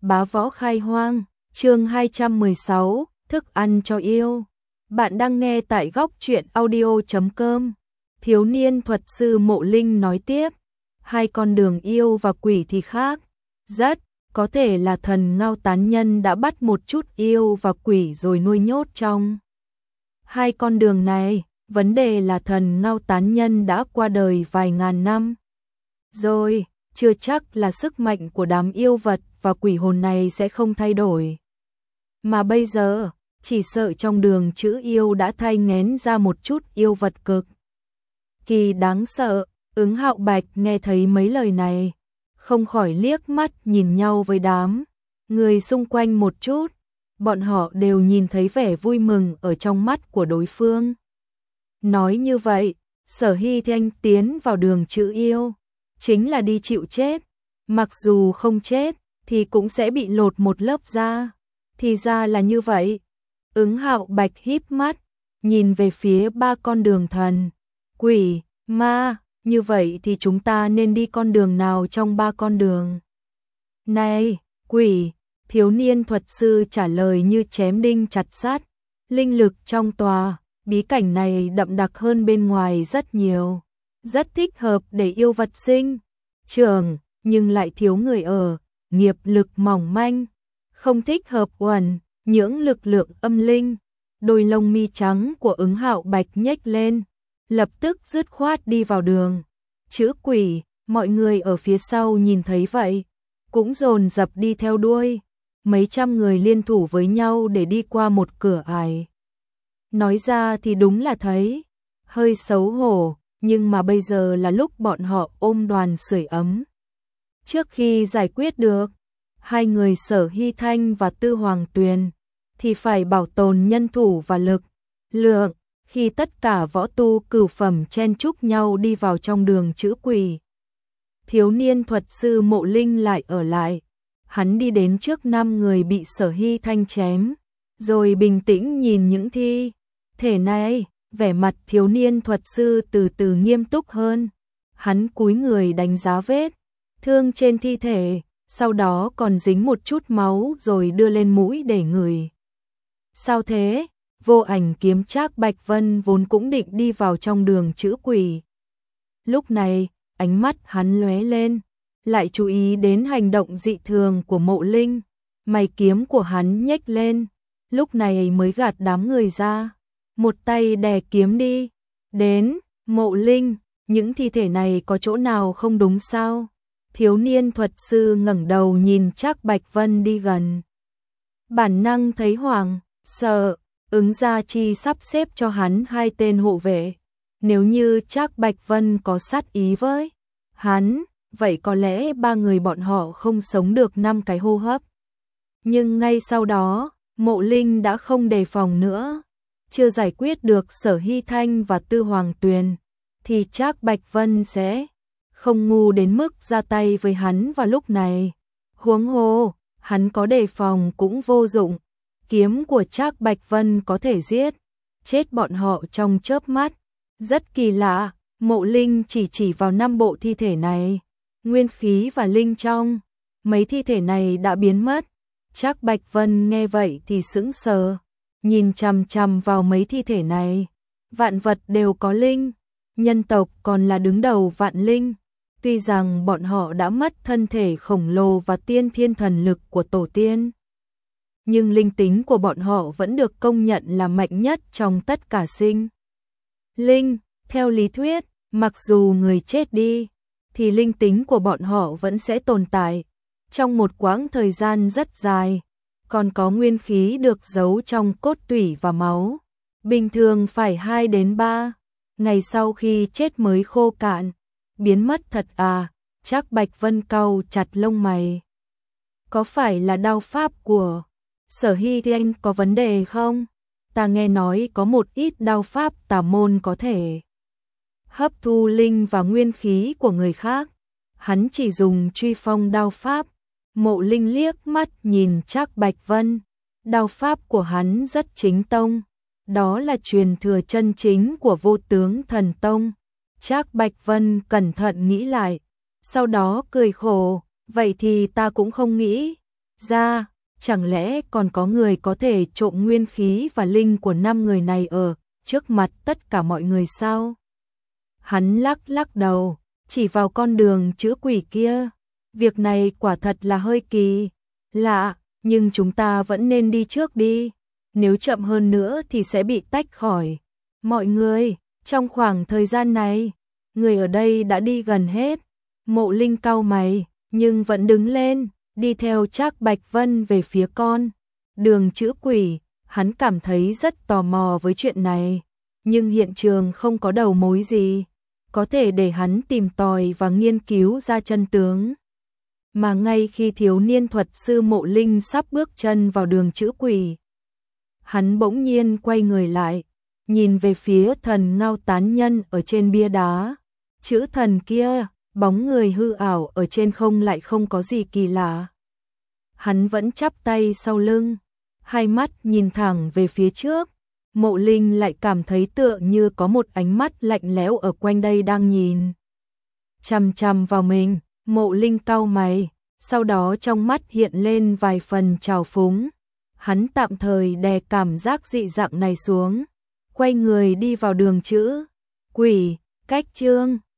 Bá Võ Khai Hoang, chương 216, thức ăn cho yêu. Bạn đang nghe tại góc truyện audio.com. Thiếu niên thuật sư Mộ Linh nói tiếp, hai con đường yêu và quỷ thì khác. Rất có thể là thần Ngao tán nhân đã bắt một chút yêu và quỷ rồi nuôi nhốt trong hai con đường này. Vấn đề là thần Ngao tán nhân đã qua đời vài ngàn năm rồi, chưa chắc là sức mạnh của đám yêu vật và quỷ hồn này sẽ không thay đổi. Mà bây giờ, chỉ sợ trong đường chữ yêu đã thai nghén ra một chút yêu vật cực kỳ đáng sợ. Ứng Hạo Bạch nghe thấy mấy lời này, không khỏi liếc mắt nhìn nhau với đám người xung quanh một chút. Bọn họ đều nhìn thấy vẻ vui mừng ở trong mắt của đối phương. Nói như vậy, Sở Hy Thanh tiến vào đường chữ yêu chính là đi chịu chết, mặc dù không chết thì cũng sẽ bị lột một lớp da. Thì ra là như vậy. Ứng Hạo Bạch híp mắt, nhìn về phía ba con đường thần, quỷ, ma, như vậy thì chúng ta nên đi con đường nào trong ba con đường này? Quỷ, thiếu niên thuật sư trả lời như chém đinh chặt sắt. Linh lực trong tòa bí cảnh này đậm đặc hơn bên ngoài rất nhiều, rất thích hợp để yêu vật sinh trưởng, nhưng lại thiếu người ở, nghiệp lực mỏng manh, không thích hợp uẩn nhưỡng lực lượng âm linh. Đôi lông mi trắng của Ứng Hạo Bạch nhếch lên, lập tức dứt khoát đi vào đường chữ quỷ. Mọi người ở phía sau nhìn thấy vậy, cũng dồn dập đi theo đuôi. Mấy trăm người liên thủ với nhau để đi qua một cửa ải. Nói ra thì đúng là thấy hơi xấu hổ, nhưng mà bây giờ là lúc bọn họ ôm đoàn sưởi ấm. Trước khi giải quyết được hai người Sở Hy Thanh và Tư Hoàng Tuyền thì phải bảo tồn nhân thủ và lực lượng. Khi tất cả võ tu cửu phẩm chen chúc nhau đi vào trong đường chữ quỷ, thiếu niên thuật sư Mộ Linh lại ở lại. Hắn đi đến trước 5 người bị Sở Hy Thanh chém, rồi bình tĩnh nhìn những thi thể này. Vẻ mặt thiếu niên thuật sư từ từ nghiêm túc hơn. Hắn cúi người đánh giá vết thương trên thi thể, sau đó còn dính một chút máu rồi đưa lên mũi để ngửi. Sao thế? Vô Ảnh kiếm Trác Bạch Vân vốn cũng định đi vào trong đường chữ quỷ. Lúc này, ánh mắt hắn lóe lên, lại chú ý đến hành động dị thường của Mộ Linh. Mày kiếm của hắn nhếch lên, lúc này mới gạt đám người ra. Một tay đè kiếm đi. Đến, Mộ Linh, những thi thể này có chỗ nào không đúng sao? Thiếu niên thuật sư ngẩng đầu nhìn Trác Bạch Vân đi gần. Bản năng thấy hoảng, sợ, Ứng Gia Chi sắp xếp cho hắn 2 tên hộ vệ. Nếu như Trác Bạch Vân có sát ý với hắn, vậy có lẽ 3 người bọn họ không sống được 5 cái hô hấp. Nhưng ngay sau đó, Mộ Linh đã không đề phòng nữa. Chưa giải quyết được Sở Hy Thanh và Tư Hoàng Tuyền thì Trác Bạch Vân sẽ không ngu đến mức ra tay với hắn vào lúc này. Huống hồ, hắn có đề phòng cũng vô dụng. Kiếm của Trác Bạch Vân có thể giết chết bọn họ trong chớp mắt. Rất kỳ lạ, Mộ Linh chỉ vào 5 bộ thi thể này. Nguyên khí và linh trong mấy thi thể này đã biến mất. Trác Bạch Vân nghe vậy thì sững sờ, nhìn chằm chằm vào mấy thi thể này. Vạn vật đều có linh, nhân tộc còn là đứng đầu vạn linh. Tuy rằng bọn họ đã mất thân thể khổng lồ và tiên thiên thần lực của tổ tiên, nhưng linh tính của bọn họ vẫn được công nhận là mạnh nhất trong tất cả sinh linh. Theo lý thuyết, mặc dù người chết đi, thì linh tính của bọn họ vẫn sẽ tồn tại trong một quãng thời gian rất dài, còn có nguyên khí được giấu trong cốt tủy và máu. Bình thường phải 2 đến 3 ngày sau khi chết mới khô cạn. Biến mất thật à? Trác Bạch Vân cau chặt lông mày. Có phải là đao pháp của Sở Hy Thanh có vấn đề không? Ta nghe nói có một ít đao pháp tà môn có thể hấp thu linh và nguyên khí của người khác. Hắn chỉ dùng truy phong đao pháp. Mộ Linh liếc mắt nhìn Trác Bạch Vân. Đao pháp của hắn rất chính tông. Đó là truyền thừa chân chính của Vô Tướng Thần Tông. Trác Bạch Vân cẩn thận nghĩ lại, sau đó cười khổ. Vậy thì ta cũng không nghĩ ra, chẳng lẽ còn có người có thể trộm nguyên khí và linh của 5 người này ở trước mặt tất cả mọi người sao? Hắn lắc lắc đầu, chỉ vào con đường chữ quỷ kia. Việc này quả thật là hơi kỳ lạ, nhưng chúng ta vẫn nên đi trước đi. Nếu chậm hơn nữa thì sẽ bị tách khỏi mọi người. Trong khoảng thời gian này, người ở đây đã đi gần hết. Mộ Linh cau mày, nhưng vẫn đứng lên, đi theo Trác Bạch Vân về phía con đường chữ quỷ. Hắn cảm thấy rất tò mò với chuyện này, nhưng hiện trường không có đầu mối gì có thể để hắn tìm tòi và nghiên cứu ra chân tướng. Mà ngay khi thiếu niên thuật sư Mộ Linh sắp bước chân vào đường chữ quỷ, hắn bỗng nhiên quay người lại, nhìn về phía thần Ngao Tán Nhân ở trên bia đá. Chữ thần kia, bóng người hư ảo ở trên không lại không có gì kỳ lạ. Hắn vẫn chắp tay sau lưng, hai mắt nhìn thẳng về phía trước. Mộ Linh lại cảm thấy tựa như có một ánh mắt lạnh lẽo ở quanh đây đang nhìn chằm chằm vào mình. Mộ Linh cau mày, sau đó trong mắt hiện lên vài phần trào phúng. Hắn tạm thời đè cảm giác dị dạng này xuống, quay người đi vào đường chữ quỷ. Cách chương